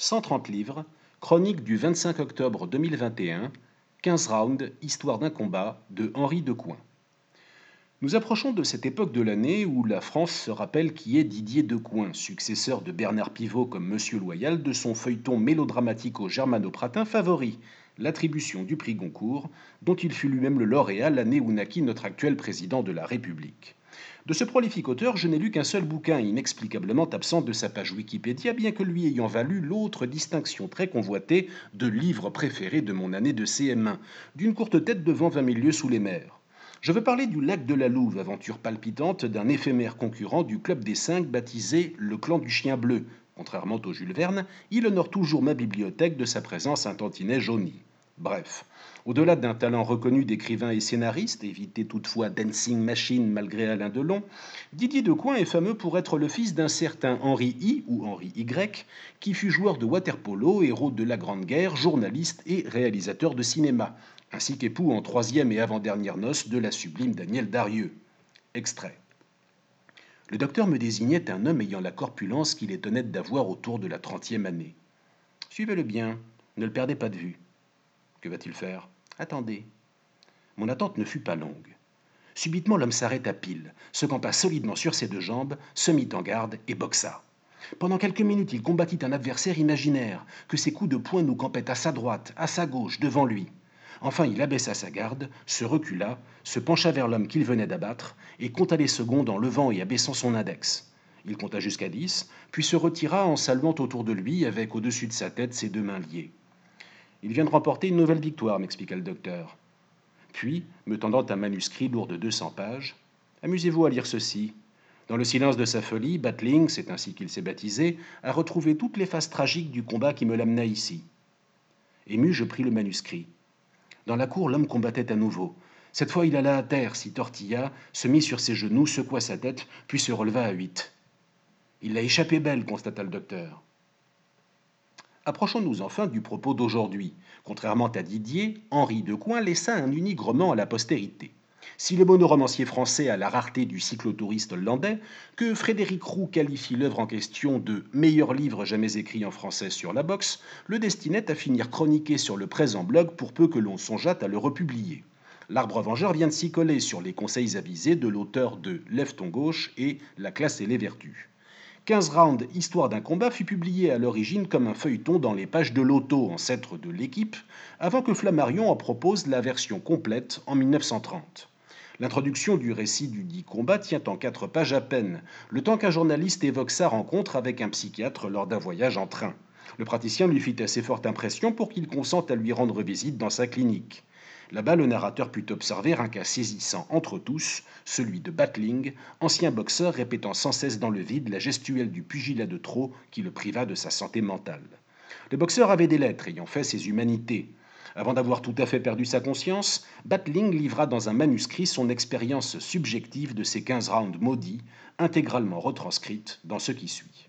130 livres, chronique du 25 octobre 2021, 15 rounds, histoire d'un combat de Henri Decoing. Nous approchons de cette époque de l'année où la France se rappelle qui est Didier Decoing, successeur de Bernard Pivot comme Monsieur Loyal de son feuilleton mélodramatique-germano-pratin favori, l'attribution du prix Goncourt, dont il fut lui-même le lauréat l'année où naquit notre actuel président de la République. De ce prolifique auteur, je n'ai lu qu'un seul bouquin, inexplicablement absent de sa page Wikipédia, bien que lui ayant valu l'autre distinction très convoitée de livre préféré de mon année de CM1, d'une courte tête devant 20 000 lieues sous les mers. Je veux parler du Lac de la Louve, aventure palpitante d'un éphémère concurrent du Club des Cinq baptisé le Clan du Chien Bleu. Contrairement au Jules Verne, il honore toujours ma bibliothèque de sa présence un tantinet jauni. Bref, au-delà d'un talent reconnu d'écrivain et scénariste, évité toutefois Dancing Machine malgré Alain Delon, Didier Decoing est fameux pour être le fils d'un certain Henri I ou Henri Y, qui fut joueur de water-polo, héros de la Grande Guerre, journaliste et réalisateur de cinéma, ainsi qu'époux en troisième et avant-dernière noce de la sublime Danielle Darieux. Extrait. Le docteur me désignait un homme ayant la corpulence qu'il est honnête d'avoir autour de la 30e année. Suivez-le bien, ne le perdez pas de vue. Que va-t-il faire? Attendez. Mon attente ne fut pas longue. Subitement, l'homme s'arrêta pile, se campa solidement sur ses deux jambes, se mit en garde et boxa. Pendant quelques minutes, il combattit un adversaire imaginaire, que ses coups de poing nous campaient à sa droite, à sa gauche, devant lui. Enfin, il abaissa sa garde, se recula, se pencha vers l'homme qu'il venait d'abattre, et compta les secondes en levant et abaissant son index. Il compta jusqu'à 10, puis se retira en saluant autour de lui, avec au-dessus de sa tête ses deux mains liées. Il vient de remporter une nouvelle victoire, m'expliqua le docteur. Puis, me tendant un manuscrit lourd de 200 pages, amusez-vous à lire ceci. Dans le silence de sa folie, Batling, c'est ainsi qu'il s'est baptisé, a retrouvé toutes les phases tragiques du combat qui me l'amena ici. Ému, je pris le manuscrit. Dans la cour, l'homme combattait à nouveau. Cette fois, il alla à terre, s'y tortilla, se mit sur ses genoux, secoua sa tête, puis se releva à 8. Il l'a échappé belle, constata le docteur. Approchons-nous enfin du propos d'aujourd'hui. Contrairement à Didier, Henri Decoing laissa un unique roman à la postérité. Si le monoromancier français a la rareté du cyclotouriste hollandais, que Frédéric Roux qualifie l'œuvre en question de meilleur livre jamais écrit en français sur la boxe, le destinait à finir chroniqué sur le présent blog pour peu que l'on songeât à le republier. L'Arbre vengeur vient de s'y coller sur les conseils avisés de l'auteur de Lève ton gauche et La classe et les vertus. 15 rounds Histoire d'un combat fut publié à l'origine comme un feuilleton dans les pages de l'Auto, ancêtre de l'Équipe, avant que Flammarion en propose la version complète en 1930. L'introduction du récit du dit combat tient en 4 pages à peine, le temps qu'un journaliste évoque sa rencontre avec un psychiatre lors d'un voyage en train. Le praticien lui fit assez forte impression pour qu'il consente à lui rendre visite dans sa clinique. Là-bas, le narrateur put observer un cas saisissant entre tous, celui de Batling, ancien boxeur répétant sans cesse dans le vide la gestuelle du pugilat de trop qui le priva de sa santé mentale. Le boxeur avait des lettres ayant fait ses humanités. Avant d'avoir tout à fait perdu sa conscience, Batling livra dans un manuscrit son expérience subjective de ces 15 rounds maudits, intégralement retranscrite dans ce qui suit.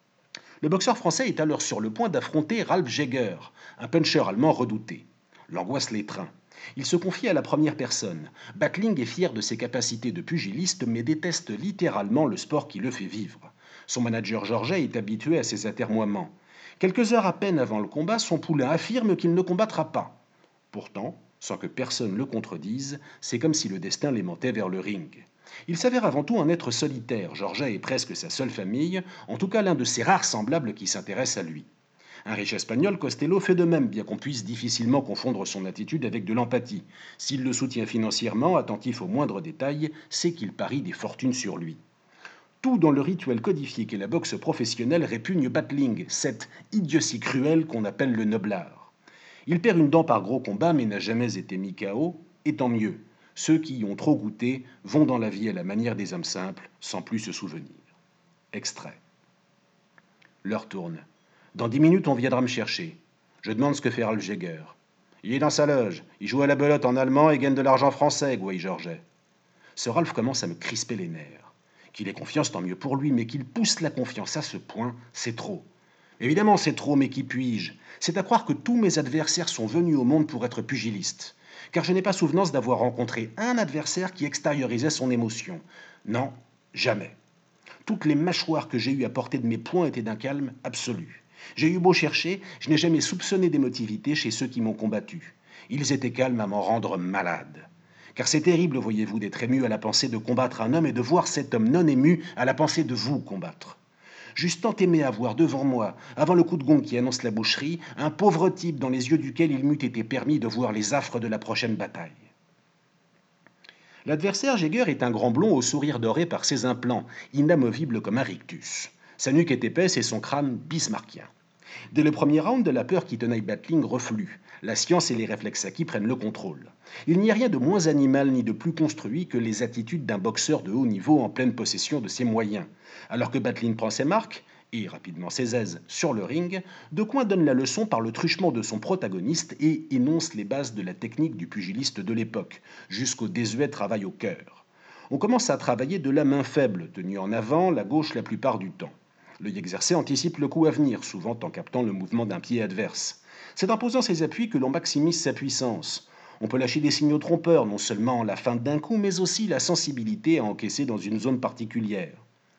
Le boxeur français est alors sur le point d'affronter Ralph Jäger, un puncher allemand redouté. L'angoisse l'étreint. Il se confie à la première personne. Batling est fier de ses capacités de pugiliste, mais déteste littéralement le sport qui le fait vivre. Son manager Georget est habitué à ses atermoiements. Quelques heures à peine avant le combat, son poulain affirme qu'il ne combattra pas. Pourtant, sans que personne le contredise, c'est comme si le destin l'aimantait vers le ring. Il s'avère avant tout un être solitaire. Georget est presque sa seule famille, en tout cas l'un de ses rares semblables qui s'intéressent à lui. Un riche espagnol, Costello fait de même, bien qu'on puisse difficilement confondre son attitude avec de l'empathie. S'il le soutient financièrement, attentif aux moindres détails, c'est qu'il parie des fortunes sur lui. Tout dans le rituel codifié qu'est la boxe professionnelle répugne Batling, cette idiotie cruelle qu'on appelle le noblard. Il perd une dent par gros combat mais n'a jamais été mis KO, et tant mieux. Ceux qui y ont trop goûté vont dans la vie à la manière des hommes simples, sans plus se souvenir. Extrait. L'heure tourne. Dans 10 minutes, on viendra me chercher. Je demande ce que fait Ralph Jäger. Il est dans sa loge. Il joue à la belote en allemand et gagne de l'argent français, gouaille Georget. Ce Ralph commence à me crisper les nerfs. Qu'il ait confiance, tant mieux pour lui, mais qu'il pousse la confiance à ce point, c'est trop. Évidemment, c'est trop, mais qui puis-je? C'est à croire que tous mes adversaires sont venus au monde pour être pugilistes. Car je n'ai pas souvenance d'avoir rencontré un adversaire qui extériorisait son émotion. Non, jamais. Toutes les mâchoires que j'ai eues à portée de mes poings étaient d'un calme absolu. J'ai eu beau chercher, je n'ai jamais soupçonné d'émotivité chez ceux qui m'ont combattu. Ils étaient calmes à m'en rendre malade. Car c'est terrible, voyez-vous, d'être ému à la pensée de combattre un homme et de voir cet homme non ému à la pensée de vous combattre. J'eusse tant aimé avoir devant moi, avant le coup de gong qui annonce la boucherie, un pauvre type dans les yeux duquel il m'eût été permis de voir les affres de la prochaine bataille. L'adversaire Jäger est un grand blond au sourire doré par ses implants, inamovible comme un rictus. Sa nuque est épaisse et son crâne bismarckien. Dès le premier round, la peur qui tenaille Batling reflue. La science et les réflexes acquis prennent le contrôle. Il n'y a rien de moins animal ni de plus construit que les attitudes d'un boxeur de haut niveau en pleine possession de ses moyens. Alors que Batling prend ses marques, et rapidement ses aises, sur le ring, Decoing donne la leçon par le truchement de son protagoniste et énonce les bases de la technique du pugiliste de l'époque, jusqu'au désuet travail au cœur. On commence à travailler de la main faible, tenue en avant, la gauche la plupart du temps. L'œil exercé anticipe le coup à venir, souvent en captant le mouvement d'un pied adverse. C'est en posant ses appuis que l'on maximise sa puissance. On peut lâcher des signaux trompeurs, non seulement la feinte d'un coup, mais aussi la sensibilité à encaisser dans une zone particulière.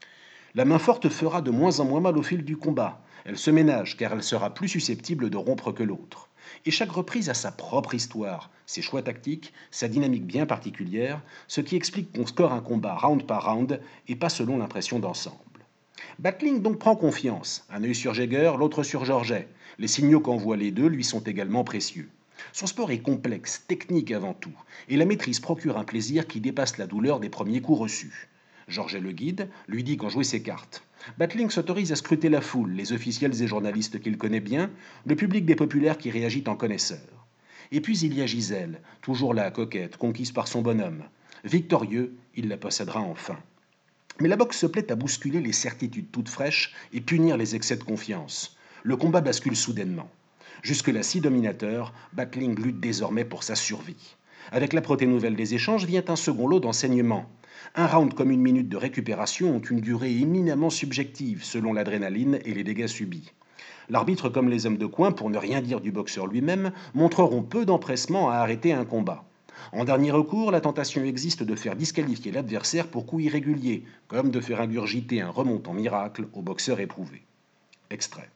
La main forte fera de moins en moins mal au fil du combat. Elle se ménage, car elle sera plus susceptible de rompre que l'autre. Et chaque reprise a sa propre histoire, ses choix tactiques, sa dynamique bien particulière, ce qui explique qu'on score un combat round par round et pas selon l'impression d'ensemble. Batling donc prend confiance, un œil sur Jäger, l'autre sur Georget. Les signaux qu'envoient les deux lui sont également précieux. Son sport est complexe, technique avant tout, et la maîtrise procure un plaisir qui dépasse la douleur des premiers coups reçus. Georget le guide, lui dit quand jouer ses cartes. Batling s'autorise à scruter la foule, les officiels et journalistes qu'il connaît bien, le public des populaires qui réagit en connaisseur. Et puis il y a Gisèle, toujours là, coquette, conquise par son bonhomme. Victorieux, il la possédera enfin. Mais la boxe se plaît à bousculer les certitudes toutes fraîches et punir les excès de confiance. Le combat bascule soudainement. Jusque-là si dominateur, Batling lutte désormais pour sa survie. Avec l'âpreté nouvelle des échanges vient un second lot d'enseignements. Un round comme une minute de récupération ont une durée éminemment subjective selon l'adrénaline et les dégâts subis. L'arbitre comme les hommes de coin, pour ne rien dire du boxeur lui-même, montreront peu d'empressement à arrêter un combat. En dernier recours, la tentation existe de faire disqualifier l'adversaire pour coup irrégulier, comme de faire ingurgiter un remontant miracle au boxeur éprouvé. Extrait.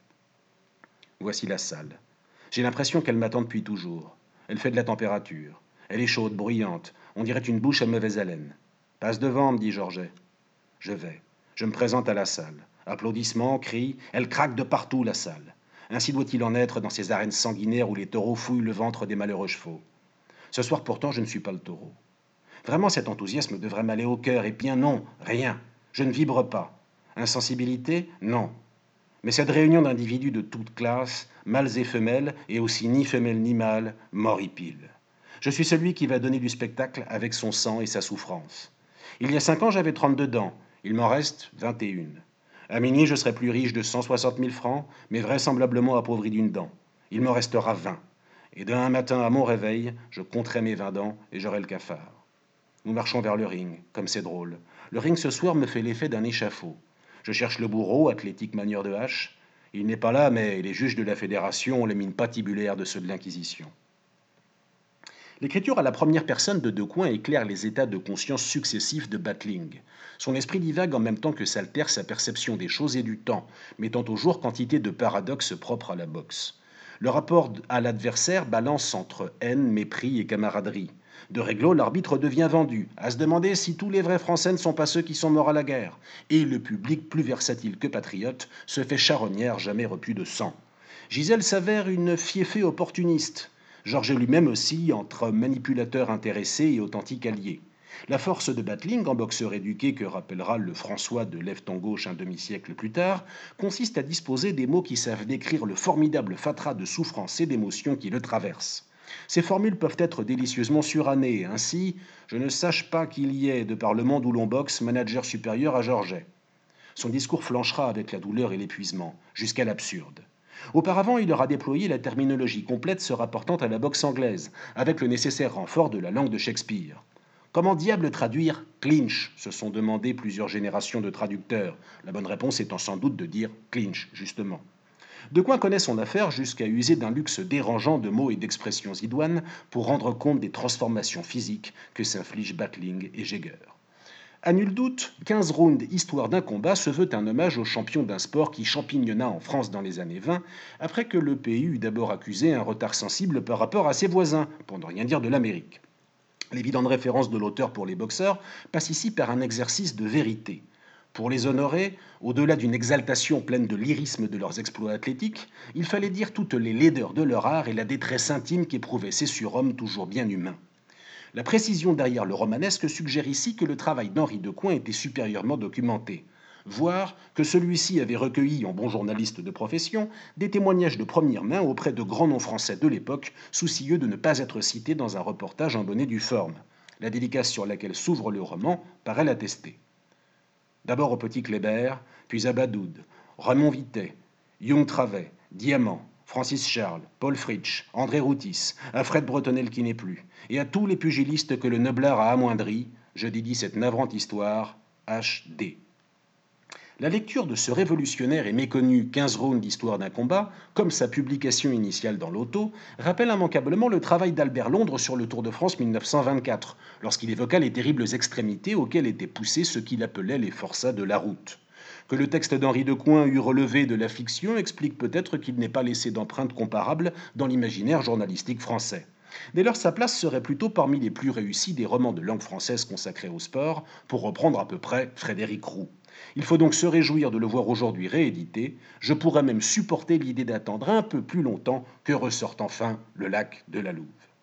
Voici la salle. J'ai l'impression qu'elle m'attend depuis toujours. Elle fait de la température. Elle est chaude, bruyante. On dirait une bouche à mauvaise haleine. Passe devant, me dit Georget. Je vais. Je me présente à la salle. Applaudissements, cris. Elle craque de partout, la salle. Ainsi doit-il en être dans ces arènes sanguinaires où les taureaux fouillent le ventre des malheureux chevaux. Ce soir pourtant, je ne suis pas le taureau. Vraiment, cet enthousiasme devrait m'aller au cœur. Et bien non, rien. Je ne vibre pas. Insensibilité? Non. Mais cette réunion d'individus de toutes classes, mâles et femelles, et aussi ni femelle ni mâle, m'horripile. Je suis celui qui va donner du spectacle avec son sang et sa souffrance. Il y a 5 ans, j'avais 32 dents. Il m'en reste 21. À minuit, je serai plus riche de 160 000 francs, mais vraisemblablement appauvri d'une dent. Il m'en restera 20. Et d'un matin à mon réveil, je compterai mes 20 dents et j'aurai le cafard. Nous marchons vers le ring, comme c'est drôle. Le ring ce soir me fait l'effet d'un échafaud. Je cherche le bourreau, athlétique manière de hache. Il n'est pas là, mais les juges de la Fédération ont les mines patibulaires de ceux de l'Inquisition. L'écriture à la première personne de Decoing éclaire les états de conscience successifs de Batling. Son esprit divague en même temps que s'altère sa perception des choses et du temps, mettant au jour quantité de paradoxes propres à la boxe. Le rapport à l'adversaire balance entre haine, mépris et camaraderie. De réglo, l'arbitre devient vendu, à se demander si tous les vrais Français ne sont pas ceux qui sont morts à la guerre. Et le public, plus versatile que patriote, se fait charognard jamais repu de sang. Gisèle s'avère une fieffée opportuniste. Georges lui-même aussi entre manipulateur intéressé et authentique allié. La force de Batling, en boxeur éduqué que rappellera le François de Lève-ton gauche un demi-siècle plus tard, consiste à disposer des mots qui savent décrire le formidable fatras de souffrance et d'émotions qui le traversent. Ces formules peuvent être délicieusement surannées, ainsi « Je ne sache pas qu'il y ait, de par le monde où l'on boxe, manager supérieur à Georget ». Son discours flanchera avec la douleur et l'épuisement, jusqu'à l'absurde. Auparavant, il aura déployé la terminologie complète se rapportant à la boxe anglaise, avec le nécessaire renfort de la langue de Shakespeare. Comment diable traduire clinch se sont demandé plusieurs générations de traducteurs, la bonne réponse étant sans doute de dire clinch, justement. Decoing connaît son affaire jusqu'à user d'un luxe dérangeant de mots et d'expressions idoines pour rendre compte des transformations physiques que s'infligent Batling et Jäger. À nul doute, 15 rounds Histoire d'un combat se veut un hommage au champion d'un sport qui champignonna en France dans les années 20, après que le pays eut d'abord accusé un retard sensible par rapport à ses voisins, pour ne rien dire de l'Amérique. L'évidente référence de l'auteur pour les boxeurs passe ici par un exercice de vérité. Pour les honorer, au-delà d'une exaltation pleine de lyrisme de leurs exploits athlétiques, il fallait dire toutes les laideurs de leur art et la détresse intime qu'éprouvaient ces surhommes toujours bien humains. La précision derrière le romanesque suggère ici que le travail d'Henri Decoing était supérieurement documenté, voire que celui-ci avait recueilli, en bon journaliste de profession, des témoignages de première main auprès de grands noms français de l'époque, soucieux de ne pas être cités dans un reportage en bonne et due forme. La dédicace sur laquelle s'ouvre le roman paraît l'attester. D'abord au petit Kléber, puis à Badoud, Raymond Vittet, Young Travet, Diamant, Francis Charles, Paul Fritsch, André Routis, à Fred Bretonel qui n'est plus, et à tous les pugilistes que le noblard a amoindris, je dédie cette navrante histoire, H.D. La lecture de ce révolutionnaire et méconnu 15 rounds d'histoire d'un combat, comme sa publication initiale dans l'Auto, rappelle immanquablement le travail d'Albert Londres sur le Tour de France 1924, lorsqu'il évoqua les terribles extrémités auxquelles étaient poussés ceux qu'il appelait les forçats de la route. Que le texte d'Henri Decoing eût relevé de la fiction explique peut-être qu'il n'ait pas laissé d'empreinte comparable dans l'imaginaire journalistique français. Dès lors, sa place serait plutôt parmi les plus réussis des romans de langue française consacrés au sport, pour reprendre à peu près Frédéric Roux. Il faut donc se réjouir de le voir aujourd'hui réédité. Je pourrais même supporter l'idée d'attendre un peu plus longtemps que ressorte enfin le lac de la Louve.